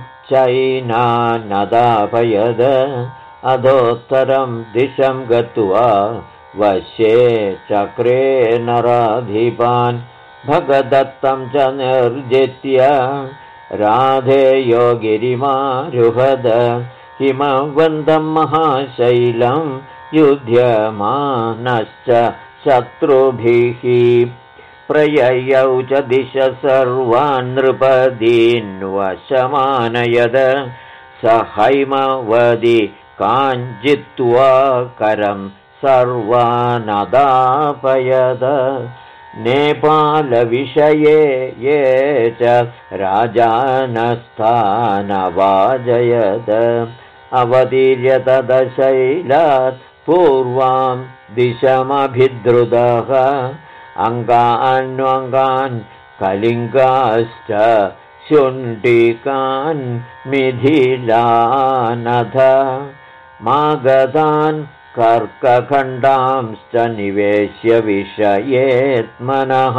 A: चैनानदापयद अधोत्तरं दिशं गत्वा वशे चक्रे नराधिपान् भगदत्तं च निर्जित्य राधेयो गिरिमारुहद हिमवन्दं महाशैलं युध्यमानश्च शत्रुभिः प्रययौ च दिश सर्वान् नृपदीन्वशमानयद स हैमवदि काञ्जित्वा करं सर्वानदापयद नेपालविषये ये च राजानस्थानवाजयद अवतीर्य तदशैलात् पूर्वां दिशमभिद्रुतः अङ्गान्वङ्गान् कलिङ्गाश्च शुण्डिकान् मिथिलानथ मागधान् कर्कखण्डांश्च निवेश्य विषयेत्मनः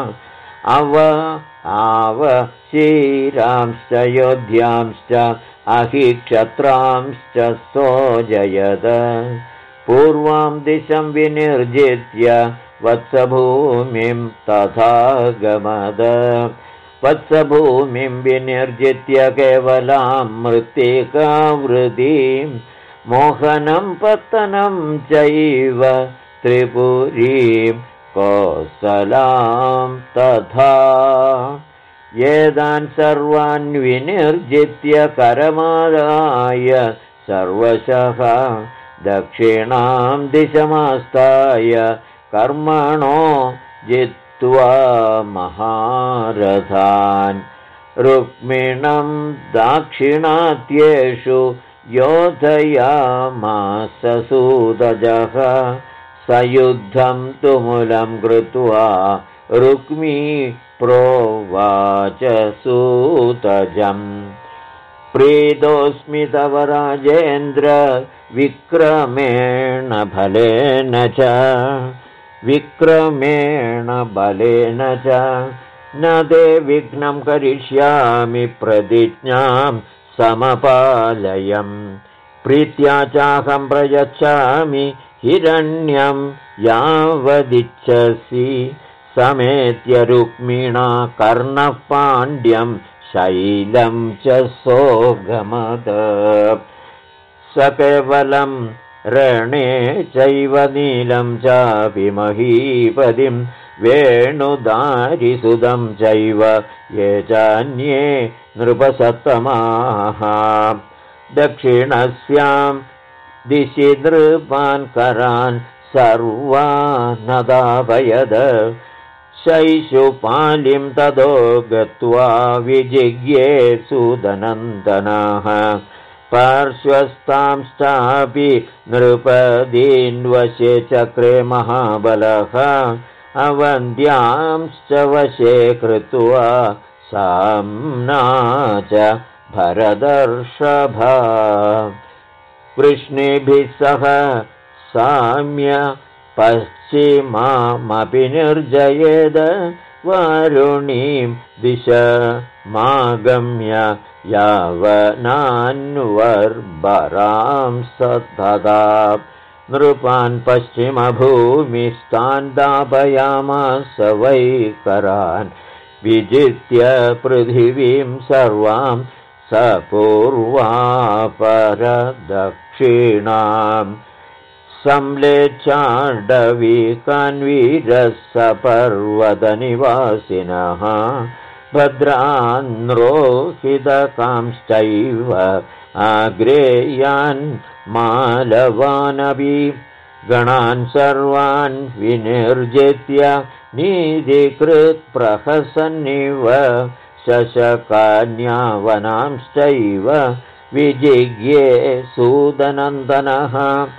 A: आवशीरांश्च योध्यांश्च अहिक्षत्रांश्च सोजयद पूर्वां दिशं विनिर्जित्य वत्सभूमिं तथा गमद वत्सभूमिं विनिर्जित्य केवलां मृत्तिकावृतिं मोहनं पतनं चैव त्रिपुरीं कोसलां तथा एतान् सर्वान् विनिर्जित्य करमादाय सर्वशः दक्षिणां दिशमास्ताय कर्मणो जित्वा महारथान् रुक्मिणं दाक्षिणात्येषु योधयामास सूतजः सयुद्धं तुमुलं कृत्वा रुक्मी प्रोवाच सूतजम् प्रीतोऽस्मि तव राजेन्द्र विक्रमेण बलेन च न ते विघ्नं करिष्यामि प्रतिज्ञां समपालयम् प्रीत्या चाहं प्रयच्छामि हिरण्यं यावदिच्छसि समेत्य रुक्मिणा कर्णः पाण्ड्यं शैलं च सोऽगमत् स केवलं रणे चैव नीलं चापि महीपतिं वेणुदारिसुतं चैव ये चान्ये नृपसत्तमाः दक्षिणस्यां दिशि नृपान् करान् सर्वानदापयद शैशुपालिं ततो गत्वा विजिज्ञे सूदनन्दनः पार्श्वस्थांश्चापि नृपदीन्वशे चक्रे महाबलः अवन्द्यांश्च वशे कृत्वा साम्ना च भरदर्षभ वृष्णिभिः सह साम्य पश्चिमामपि निर्जयेद वारुणीं दिशमागम्य यावनान्वर्बरां सतता नृपान् पश्चिमभूमिस्तान् दापयामास वैकरान् विजित्य पृथिवीं सर्वां स पूर्वापरदक्षिणाम् संलेच्छाण्डवीकान्वीरः सपर्वतनिवासिनः भद्रान्रोहितकांश्चैव आग्रेयान् मालवानपि गणान् सर्वान् विनिर्जित्य नीतिकृत्प्रहसन्निव शशकान्यावनांश्चैव विजिज्ञे सूदनन्दनः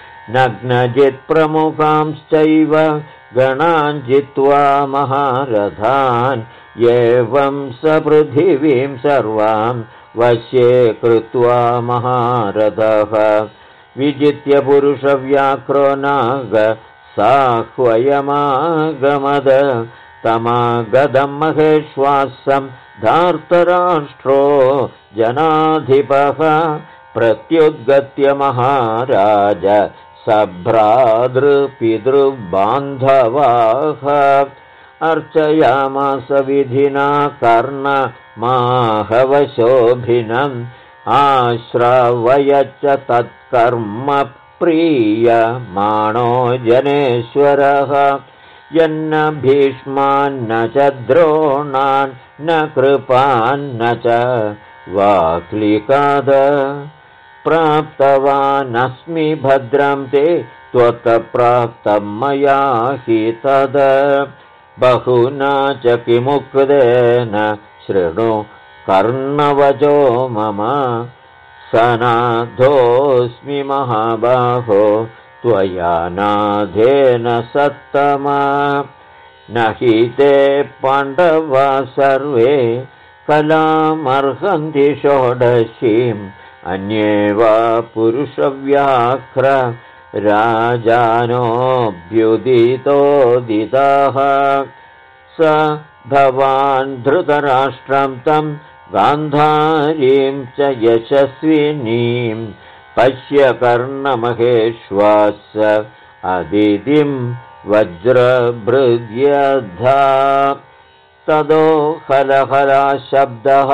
A: नग्नजित्प्रमुखांश्चैव गणान् जित्वा महारथान् एवं स पृथिवीं सर्वां वश्ये कृत्वा महारथः विजित्य पुरुषव्याघ्रो नाग साह्वयमागमद तमागदं महेश्वासं धार्तराष्ट्रो जनाधिपः प्रत्युद्गत्य महाराज सभ्रातृपितृबान्धवाः अर्चयामास विधिना कर्णमाहवशोभिनम् आश्रावयच्च तत्कर्म प्रीयमाणो जनेश्वरः यन्न भीष्मान्न च द्रोणान् न कृपान्न च वाक्लिकाद प्राप्तवानस्मि भद्रं ते त्वत्तः प्राप्तं मया हि तद बहुना च किमुक्तेन शृणु कर्णवचो मम सनाथोऽस्मि महाबाहो त्वया नाथेन सत्तमा न हि ते पाण्डवा सर्वे कलामर्हन्ति षोडशीम् अन्ये वा पुरुषव्याघ्र राजानोऽभ्युदितोदिताः स भवान् धृतराष्ट्रं तं गान्धारीं च यशस्विनीं पश्य कर्णमहेश्वास अदितिं वज्रभृद्यधा ततो हलहला शब्दः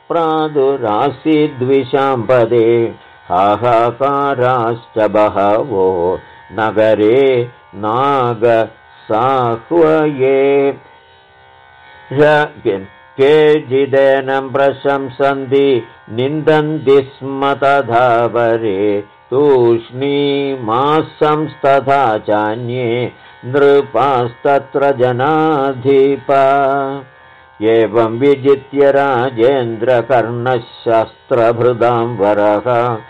A: प्रादुरासीद्विशाम्पदे हाहाकाराश्च बहवो नगरे नागसाह्वये केचिदेनं प्रशंसन्ति निन्दन्ति स्म तथा वरे तूष्णीमासंस्तथा चान्ये नृपास्तत्र जनाधिप एवं विजित्य राजेन्द्रकर्णः शस्त्रभृदां वरः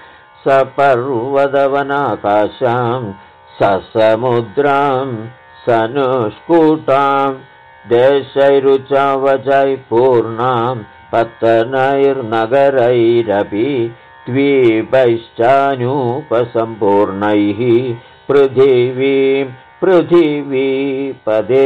A: सपर्वतवनाकाशां ससमुद्रां सनुष्कुटां देशैरुचावचैः पूर्णां पत्तनैर्नगरैरपि द्वीपैश्चानूपसम्पूर्णैः पृथिवीपदे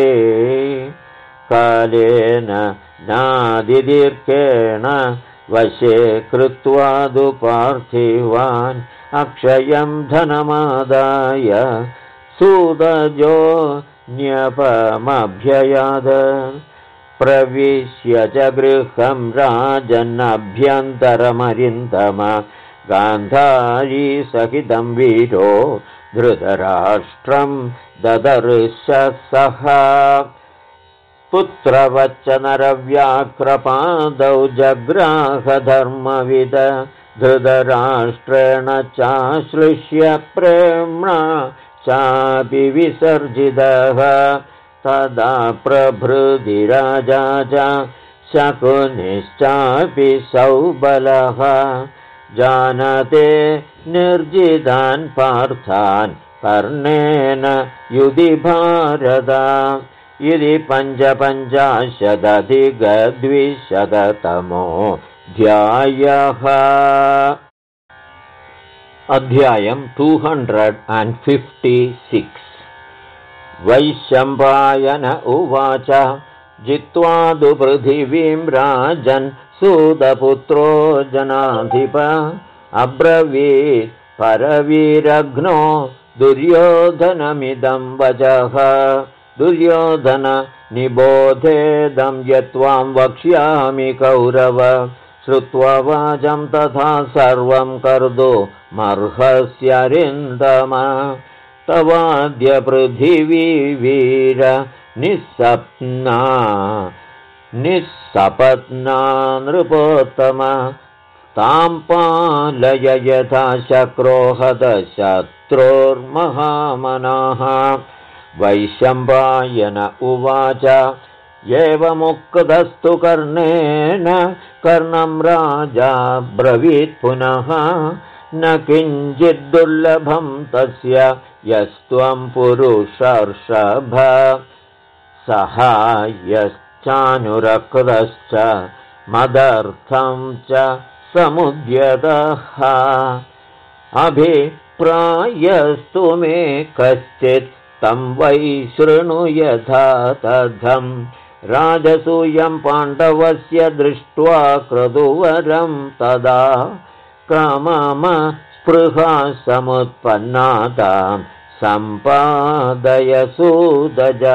A: कालेन नादिदीर्घेण वशे कृत्वादुपार्थिवान् अक्षयं धनमादाय सूदजो न्यपमभ्ययाद प्रविश्य च गृहं राजन्नभ्यन्तरमरिन्दम गान्धारी सहितं वीरो धृतराष्ट्रं ददर्श सः पुत्रवच्च नरव्याघ्रपादौ जग्राहधर्मविद धृतराष्ट्रेण चाश्लिष्य प्रेम्णा चापि विसर्जितः तदा प्रभृति राजा च शकुनिश्चापि सौबलः जानते निर्जितान् पार्थान् कर्णेन युधि भारत इति 5,500-द्विशततमोऽध्यायः। अध्यायं 256। वैशम्पायन उवाच जित्वादु पृथिवीं राजन् सूतपुत्रो जनाधिप अब्रवीत् परवीरघ्नो दुर्योधनमिदं वचः दुर्योधन निबोधेदं यत्त्वां वक्ष्यामि कौरव श्रुत्वा वाचं तथा सर्वं कर्तुमर्हस्यरिन्दम तवाद्य पृथिवी वीर निस्सपत्ना नृपोत्तम तां पालय यथा शक्रोहद शत्रुर्महामनाः। वैशम्पायन उवाच एवमुक्तस्तु कर्णेन कर्णं राजा ब्रवीत् पुनः न किञ्चिद्दुर्लभं तस्य यस्त्वं पुरुषर्षभ सहायश्चानुरक्तश्च मदर्थं च समुद्यतः अभिप्रायस्तु मे कश्चित् तं वै शृणु यथा तथं राजसूयं पाण्डवस्य दृष्ट्वा क्रतुवरं तदा कामम स्पृहा समुत्पन्नातां सम्पादय सूदज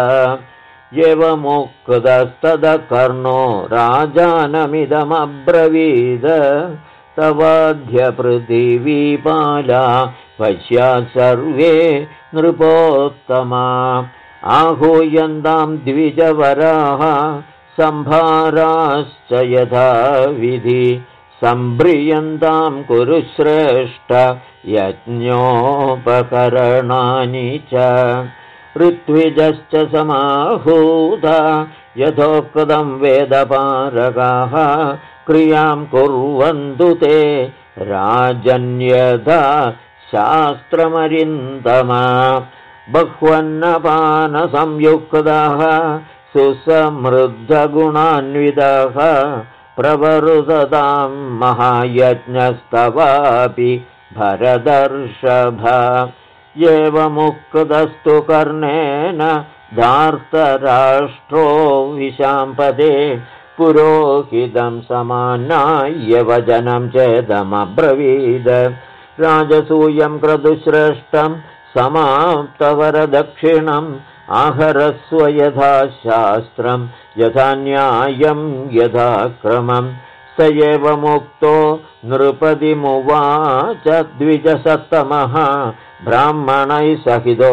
A: एवमुक्तस्तदा कर्णो राजानमिदमब्रवीद तवाद्य पृथिवीपाला पश्या सर्वे नृपोत्तमा आहूयन्तां द्विजवराः सम्भाराश्च यथा विधि सम्भ्रियन्तां कुरु श्रेष्ठ यज्ञोपकरणानि च ऋत्विजश्च समाहूता यथोक्तं वेदपारगाः क्रियां कुर्वन्तु ते राजन्यथा शास्त्रमरिन्दमा बह्वन्नपानसंयुक्ताः सुसमृद्धगुणान्विताः प्रवर्ततां महायज्ञस्तवापि भरतर्षभ एवमुक्तस्तु कर्णेन धार्तराष्ट्रो विशाम्पदे पुरोहितं समानाय्य वचनं चेदमब्रवीद राजसूयं क्रतुश्रेष्ठं समाप्तवरदक्षिणम् आहरस्व यथा शास्त्रं यथा न्यायं यथा क्रमं स एव मुक्तो नृपतिमुवाच द्विजसत्तमः ब्राह्मणैः सहितो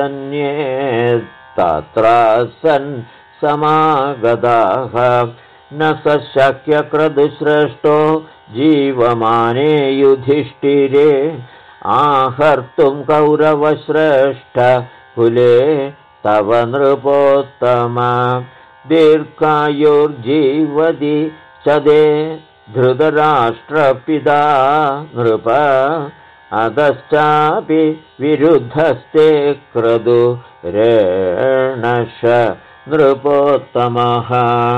A: राजन्ये तत्र सन् समागताः न स शक्यक्रतुश्रेष्ठो जीवमाने युधिष्ठिरे आहर्तुं कौरवश्रेष्ठ कुले तव नृपोत्तम दीर्घायुर्जीवति सदे धृतराष्ट्रपिता नृप अधश्चापि विरुद्धस्ते क्रतुरेणश नृपोत्तमः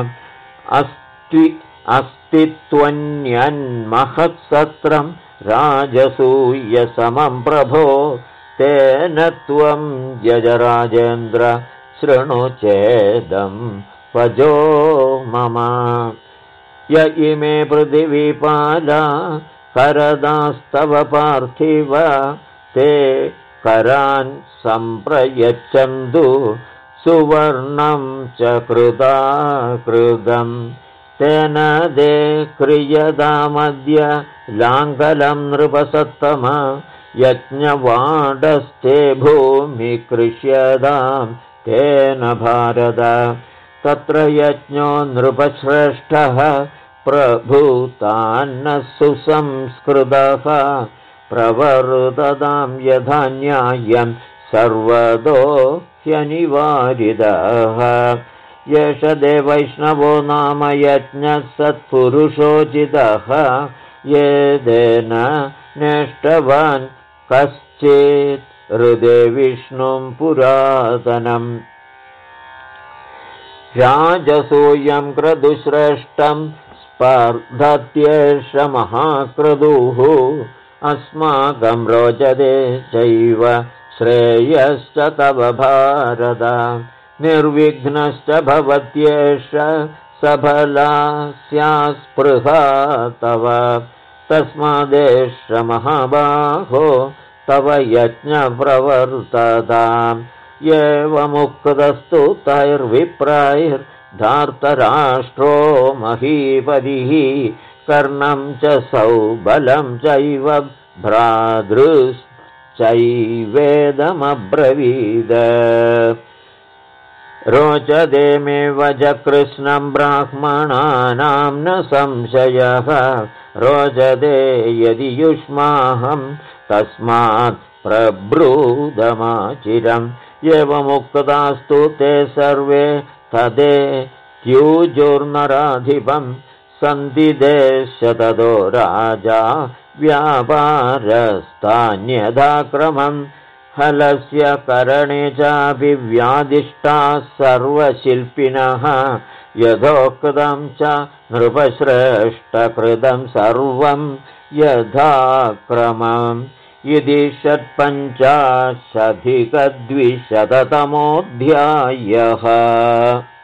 A: अस्तित्वन्यन्महत्सत्रं राजसूयसमं प्रभो तेन त्वं यजराजेन्द्र शृणु चेदं पजो मम य इमे पृथिवीपाला करदास्तव पार्थिव ते करान् सम्प्रयच्छन्तु सुवर्णं च कृताकृदम् तेन दे क्रियतामद्य लाङ्गलं नृपसत्तम यज्ञवाडस्ते भूमिकृष्यतां तेन भारत तत्र यज्ञो नृपश्रेष्ठः प्रभूतान्न सुसंस्कृतः प्रवर्ततां यथा न्यायं सर्वतो ह्यनिवारितः येष देवैष्णवो नाम यज्ञः सत्पुरुषोचितः येदेन नेष्टवान् कश्चित् हृदे विष्णुं पुरातनम् राजसूयं क्रतुश्रेष्ठं स्पर्धत्येष महाक्रतुः अस्माकं रोचते चैव श्रेयश्च तव भारत निर्विघ्नश्च भवत्येष सफला स्यात्स्पृहा तव तस्मादेष महाबाहो तव यज्ञप्रवर्तताम् एवमुक्तस्तु तैर्विप्रायैर्धार्तराष्ट्रो महीपतिः कर्णं च सौबलं चैव भ्रातृश्चैवेदमब्रवीद रोचते मे वच कृष्णं ब्राह्मणानां न संशयः रोचते यदि युष्माहं तस्मात् प्रब्रूदमाचिरम् एवमुक्तास्तु ते सर्वे तदे त्युजोर्नराधिपं सन्दिदेश ततो राजा व्यापारस्तान्यथा क्रमम् हलस्य करणे चापि व्यादिष्टाः सर्वशिल्पिनः यथोक्तं च नृपश्रेष्ठकृतं सर्वं यथा क्रमम् इति 850 अधिक 200तमोऽध्यायः।